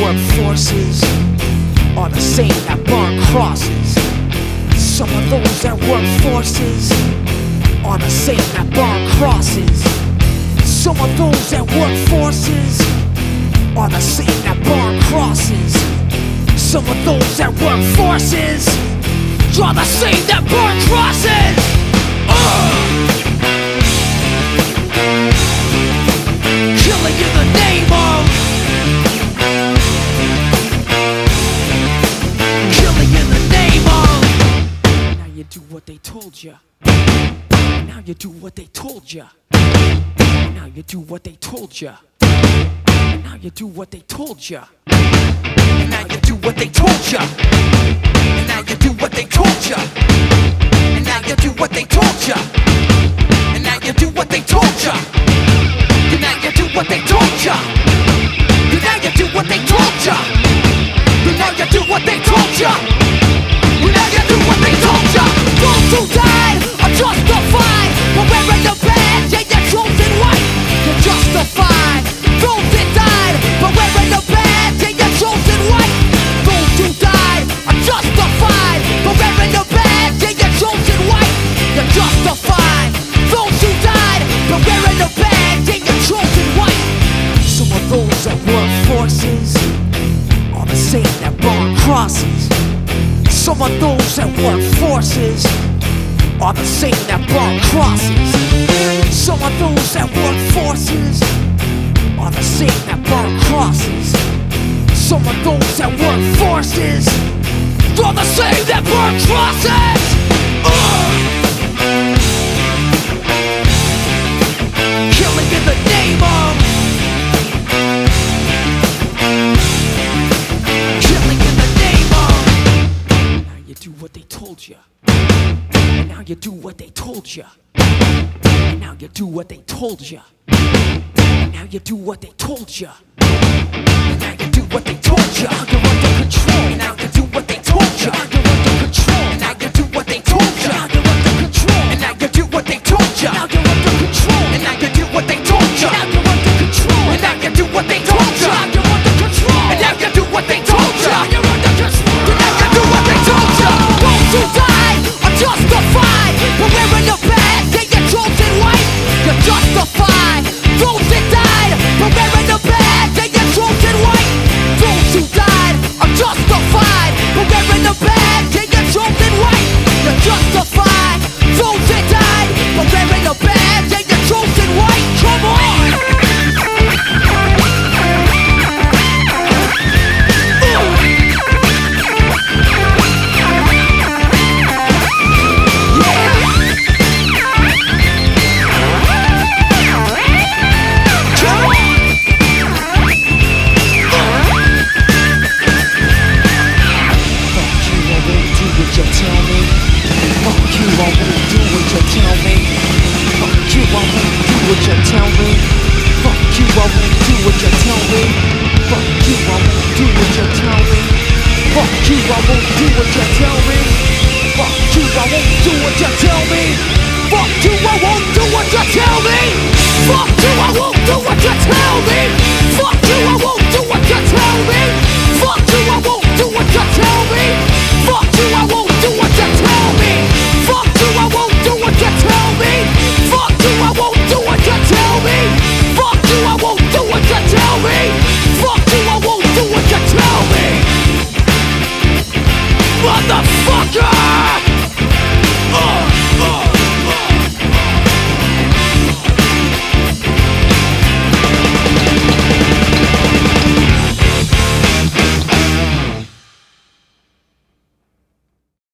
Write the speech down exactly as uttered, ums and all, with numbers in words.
work forces are the same that burn crosses. Some of those that work forces are the same that burn crosses. Some of those that work forces are the same that burn crosses. Some of those that work forces are the same that burn crosses. Uh! Killing in the name of, killing in the name of. Now you do what they told you. Now you do what they told you. Now you do what they told you. Now you do what they told you. Now you do what they told you. Now you do what they told you. And now you do what they told you. And now you do what they told you. And now you do what they told you. And now you do what they told you. And now you do what they told you. And now you do what they told you. Those who died are justified for wearing the badge and your chosen white. You're justified. Those that died for wearing the badge and your chosen white. Those who died are justified for wearing the badge and your chosen white. You're justified. Those who died for wearing the badge and your chosen white. Some of those that work forces are the same that burn crosses. Some of those that work forces are the same that burn crosses. Some of those that work forces are the same that burn crosses. Some of those that work forces are the same that burn crosses. uh! Killing in the name of, killing in the name of. Now you do what they told you. And now you do what they told you. And now you do what they told you. And now you do what they told you. And now you do what they told you. Now you're under control. And now you do what they told you. Now you're under control. And now you do what they told you. Now you're under control. And now you do what they told you. Now you're under control. And now you do what they told you. Now you're under control. And now you do what they told you. Now you're under control. And now you do what they told you. Now you're under control. And now you do what they told you. Those who died are justified for wearing the badge and your chosen white. You're justified. Those that died for wearing the badge and your chosen white. Those who died are justified for wearing the badge and your chosen white. You're justified. Those that died for wearing the badge and your chosen white. Come on! Fuck you, I won't do what you tell me.